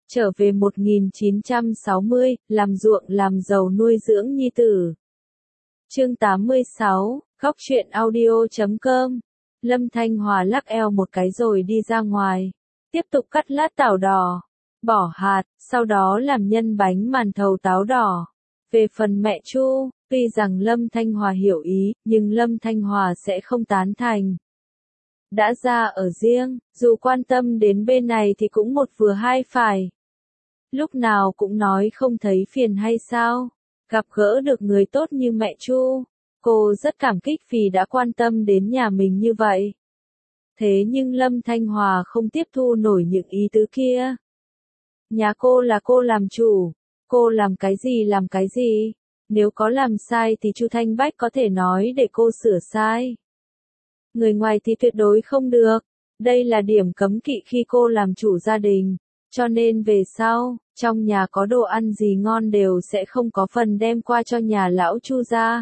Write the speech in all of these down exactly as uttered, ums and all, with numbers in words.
Trở về một nghìn chín trăm sáu mươi, làm ruộng làm giàu nuôi dưỡng nhi tử. Chương tám mươi sáu, góc truyện audio chấm com. Lâm Thanh Hòa lắc eo một cái rồi đi ra ngoài. Tiếp tục cắt lát tảo đỏ, bỏ hạt, sau đó làm nhân bánh màn thầu táo đỏ. Về phần mẹ Chu, tuy rằng Lâm Thanh Hòa hiểu ý, nhưng Lâm Thanh Hòa sẽ không tán thành. Đã ra ở riêng, dù quan tâm đến bên này thì cũng một vừa hai phải. Lúc nào cũng nói không thấy phiền hay sao? Gặp gỡ được người tốt như mẹ Chu, cô rất cảm kích vì đã quan tâm đến nhà mình như vậy. Thế nhưng Lâm Thanh Hòa không tiếp thu nổi những ý tứ kia. Nhà cô là cô làm chủ, cô làm cái gì làm cái gì, nếu có làm sai thì Chu Thanh Bách có thể nói để cô sửa sai. Người ngoài thì tuyệt đối không được, đây là điểm cấm kỵ khi cô làm chủ gia đình, cho nên về sau, trong nhà có đồ ăn gì ngon đều sẽ không có phần đem qua cho nhà lão Chu gia.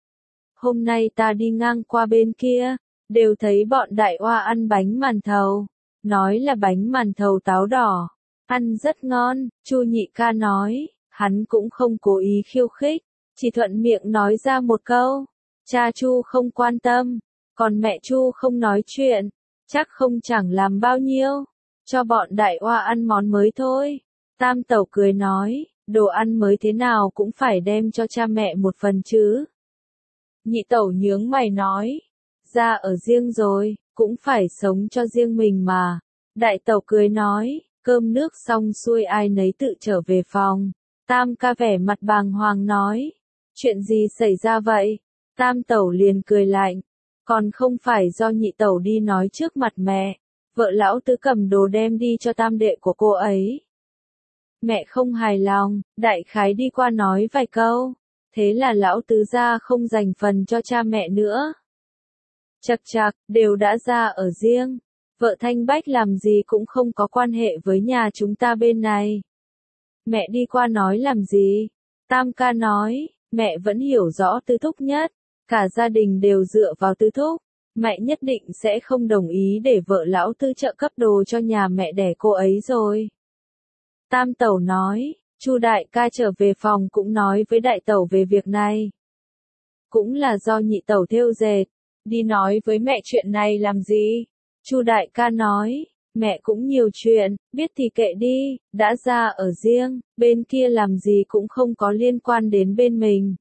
Hôm nay ta đi ngang qua bên kia, đều thấy bọn đại oa ăn bánh màn thầu, nói là bánh màn thầu táo đỏ, ăn rất ngon, Chu nhị ca nói, hắn cũng không cố ý khiêu khích, chỉ thuận miệng nói ra một câu, cha Chu không quan tâm, còn mẹ Chu không nói chuyện, chắc không chẳng làm bao nhiêu, cho bọn đại oa ăn món mới thôi. Tam tẩu cười nói, đồ ăn mới thế nào cũng phải đem cho cha mẹ một phần chứ. Nhị tẩu nhướng mày nói, ra ở riêng rồi, cũng phải sống cho riêng mình mà. Đại tẩu cười nói, cơm nước xong xuôi ai nấy tự trở về phòng. Tam ca vẻ mặt bàng hoàng nói, chuyện gì xảy ra vậy? Tam tẩu liền cười lạnh, còn không phải do nhị tẩu đi nói trước mặt mẹ, vợ lão tứ cầm đồ đem đi cho tam đệ của cô ấy. Mẹ không hài lòng, đại khái đi qua nói vài câu, thế là lão tứ gia không dành phần cho cha mẹ nữa. Chật chật, đều đã ra ở riêng, vợ Thanh Bách làm gì cũng không có quan hệ với nhà chúng ta bên này. Mẹ đi qua nói làm gì? Tam ca nói, mẹ vẫn hiểu rõ Tứ Thúc nhất, cả gia đình đều dựa vào Tứ Thúc, mẹ nhất định sẽ không đồng ý để vợ lão Tư trợ cấp đồ cho nhà mẹ đẻ cô ấy rồi. Tam tẩu nói, Chu đại ca trở về phòng cũng nói với đại tẩu về việc này. Cũng là do nhị tẩu thêu dệt, đi nói với mẹ chuyện này làm gì? Chu đại ca nói, mẹ cũng nhiều chuyện, biết thì kệ đi, đã ra ở riêng, bên kia làm gì cũng không có liên quan đến bên mình.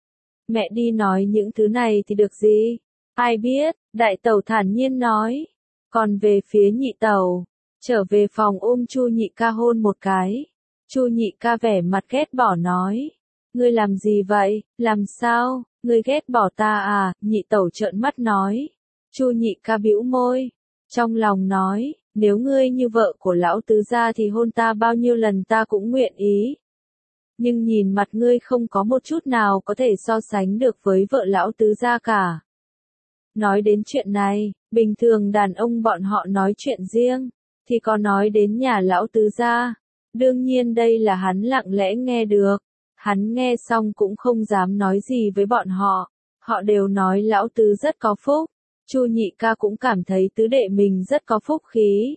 Mẹ đi nói những thứ này thì được gì? Ai biết, đại tẩu thản nhiên nói. Còn về phía nhị tẩu, trở về phòng ôm Chu nhị ca hôn một cái. Chu nhị ca vẻ mặt ghét bỏ nói, ngươi làm gì vậy, làm sao, ngươi ghét bỏ ta à? Nhị tẩu trợn mắt nói. Chu nhị ca bĩu môi, trong lòng nói, nếu ngươi như vợ của lão tứ gia thì hôn ta bao nhiêu lần ta cũng nguyện ý. Nhưng nhìn mặt ngươi không có một chút nào có thể so sánh được với vợ lão tứ gia cả. Nói đến chuyện này, bình thường đàn ông bọn họ nói chuyện riêng, thì có nói đến nhà lão tứ gia. Đương nhiên đây là hắn lặng lẽ nghe được. Hắn nghe xong cũng không dám nói gì với bọn họ. Họ đều nói lão tứ rất có phúc. Chu nhị ca cũng cảm thấy tứ đệ mình rất có phúc khí.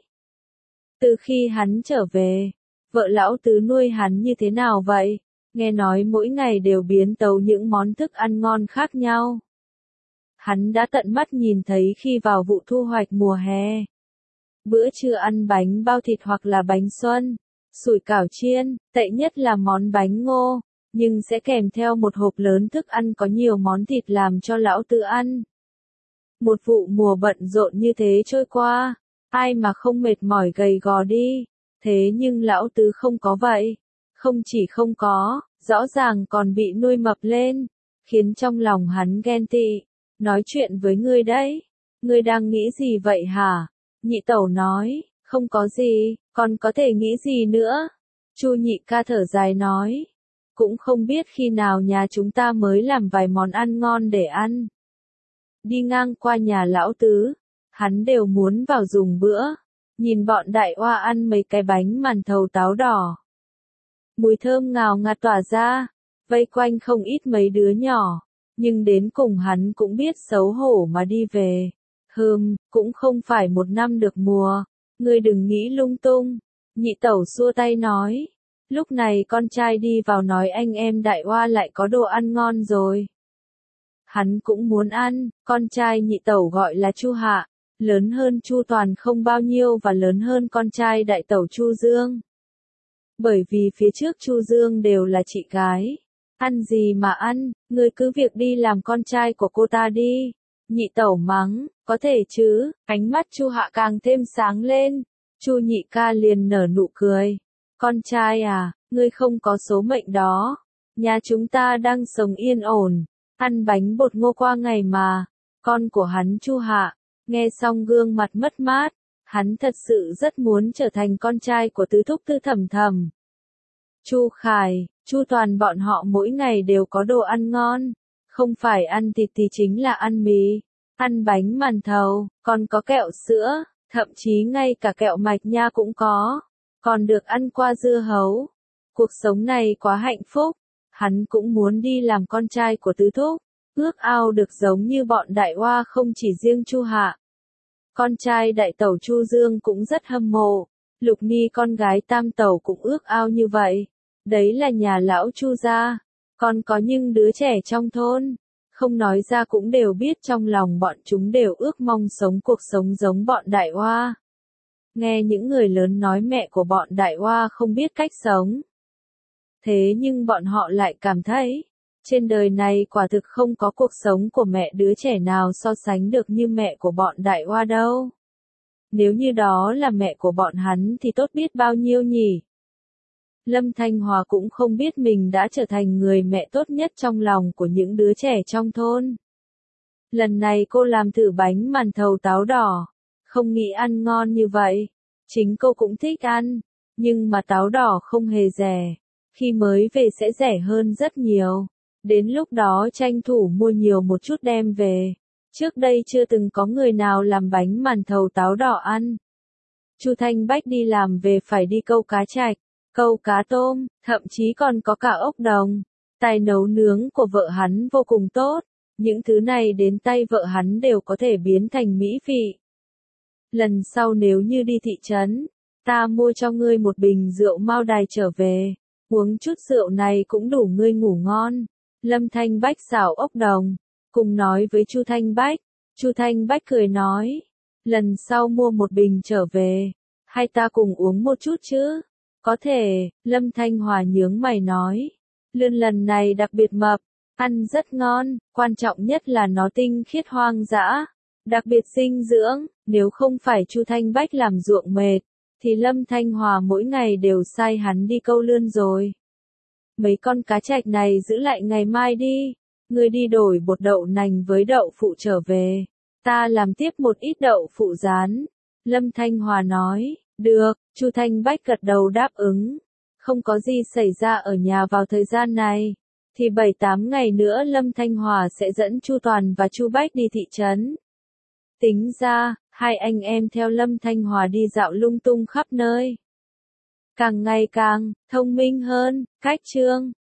Từ khi hắn trở về, vợ lão tứ nuôi hắn như thế nào vậy? Nghe nói mỗi ngày đều biến tấu những món thức ăn ngon khác nhau. Hắn đã tận mắt nhìn thấy khi vào vụ thu hoạch mùa hè. Bữa trưa ăn bánh bao thịt hoặc là bánh xuân, sủi cảo chiên, tệ nhất là món bánh ngô, nhưng sẽ kèm theo một hộp lớn thức ăn có nhiều món thịt làm cho lão tứ ăn. Một vụ mùa bận rộn như thế trôi qua, ai mà không mệt mỏi gầy gò đi, thế nhưng lão tứ không có vậy, không chỉ không có, rõ ràng còn bị nuôi mập lên, khiến trong lòng hắn ghen tị. Nói chuyện với ngươi đấy, ngươi đang nghĩ gì vậy hả? Nhị tẩu nói, không có gì, còn có thể nghĩ gì nữa? Chu nhị ca thở dài nói, cũng không biết khi nào nhà chúng ta mới làm vài món ăn ngon để ăn. Đi ngang qua nhà lão tứ, hắn đều muốn vào dùng bữa, nhìn bọn đại oa ăn mấy cái bánh màn thầu táo đỏ. Mùi thơm ngào ngạt tỏa ra, vây quanh không ít mấy đứa nhỏ. Nhưng đến cùng hắn cũng biết xấu hổ mà đi về. Hừm, cũng không phải một năm được mùa. Ngươi đừng nghĩ lung tung. Nhị tẩu xua tay nói. Lúc này con trai đi vào nói anh em Đại Hoa lại có đồ ăn ngon rồi. Hắn cũng muốn ăn, con trai nhị tẩu gọi là Chu Hạ, lớn hơn Chu Toàn không bao nhiêu và lớn hơn con trai đại tẩu Chu Dương. Bởi vì phía trước Chu Dương đều là chị gái. Ăn gì mà ăn, ngươi cứ việc đi làm con trai của cô ta đi. Nhị tẩu mắng, có thể chứ, ánh mắt Chu Hạ càng thêm sáng lên. Chu nhị ca liền nở nụ cười. Con trai à, ngươi không có số mệnh đó. Nhà chúng ta đang sống yên ổn, ăn bánh bột ngô qua ngày mà. Con của hắn Chu Hạ, nghe xong gương mặt mất mát. Hắn thật sự rất muốn trở thành con trai của tứ thúc Tư Thẩm Thẩm. Chu Khải, Chu Toàn bọn họ mỗi ngày đều có đồ ăn ngon. Không phải ăn thịt thì chính là ăn mì, ăn bánh màn thầu, còn có kẹo sữa, thậm chí ngay cả kẹo mạch nha cũng có. Còn được ăn qua dưa hấu. Cuộc sống này quá hạnh phúc. Hắn cũng muốn đi làm con trai của tứ thúc. Ước ao được giống như bọn Đại Hoa không chỉ riêng Chu Hạ. Con trai đại tẩu Chu Dương cũng rất hâm mộ. Lục Ni con gái tam tẩu cũng ước ao như vậy. Đấy là nhà lão Chu gia. Còn có những đứa trẻ trong thôn. Không nói ra cũng đều biết trong lòng bọn chúng đều ước mong sống cuộc sống giống bọn Đại Hoa. Nghe những người lớn nói mẹ của bọn Đại Hoa không biết cách sống. Thế nhưng bọn họ lại cảm thấy, trên đời này quả thực không có cuộc sống của mẹ đứa trẻ nào so sánh được như mẹ của bọn Đại Hoa đâu. Nếu như đó là mẹ của bọn hắn thì tốt biết bao nhiêu nhỉ. Lâm Thanh Hòa cũng không biết mình đã trở thành người mẹ tốt nhất trong lòng của những đứa trẻ trong thôn. Lần này cô làm thử bánh màn thầu táo đỏ. Không nghĩ ăn ngon như vậy. Chính cô cũng thích ăn. Nhưng mà táo đỏ không hề rẻ. Khi mới về sẽ rẻ hơn rất nhiều. Đến lúc đó tranh thủ mua nhiều một chút đem về. Trước đây chưa từng có người nào làm bánh màn thầu táo đỏ ăn. Chu Thanh Bách đi làm về phải đi câu cá trạch, câu cá tôm, thậm chí còn có cả ốc đồng. Tài nấu nướng của vợ hắn vô cùng tốt. Những thứ này đến tay vợ hắn đều có thể biến thành mỹ vị. Lần sau nếu như đi thị trấn, ta mua cho ngươi một bình rượu Mao Đài trở về. Uống chút rượu này cũng đủ ngươi ngủ ngon. Lâm Thanh Bách xào ốc đồng, cùng nói với Chu Thanh Bách. Chu Thanh Bách cười nói, lần sau mua một bình trở về, hay ta cùng uống một chút chứ? Có thể, Lâm Thanh Hòa nhướng mày nói. Lươn lần này đặc biệt mập, ăn rất ngon, quan trọng nhất là nó tinh khiết hoang dã, đặc biệt dinh dưỡng. Nếu không phải Chu Thanh Bách làm ruộng mệt, thì Lâm Thanh Hòa mỗi ngày đều sai hắn đi câu lươn rồi. Mấy con cá trạch này giữ lại ngày mai đi, ngươi đi đổi bột đậu nành với đậu phụ trở về, ta làm tiếp một ít đậu phụ rán. Lâm Thanh Hòa nói, được, Chu Thanh Bách gật đầu đáp ứng. Không có gì xảy ra ở nhà vào thời gian này, thì bảy tám ngày nữa Lâm Thanh Hòa sẽ dẫn Chu Toàn và Chu Bách đi thị trấn. Tính ra, hai anh em theo Lâm Thanh Hòa đi dạo lung tung khắp nơi. Càng ngày càng thông minh hơn, cách chương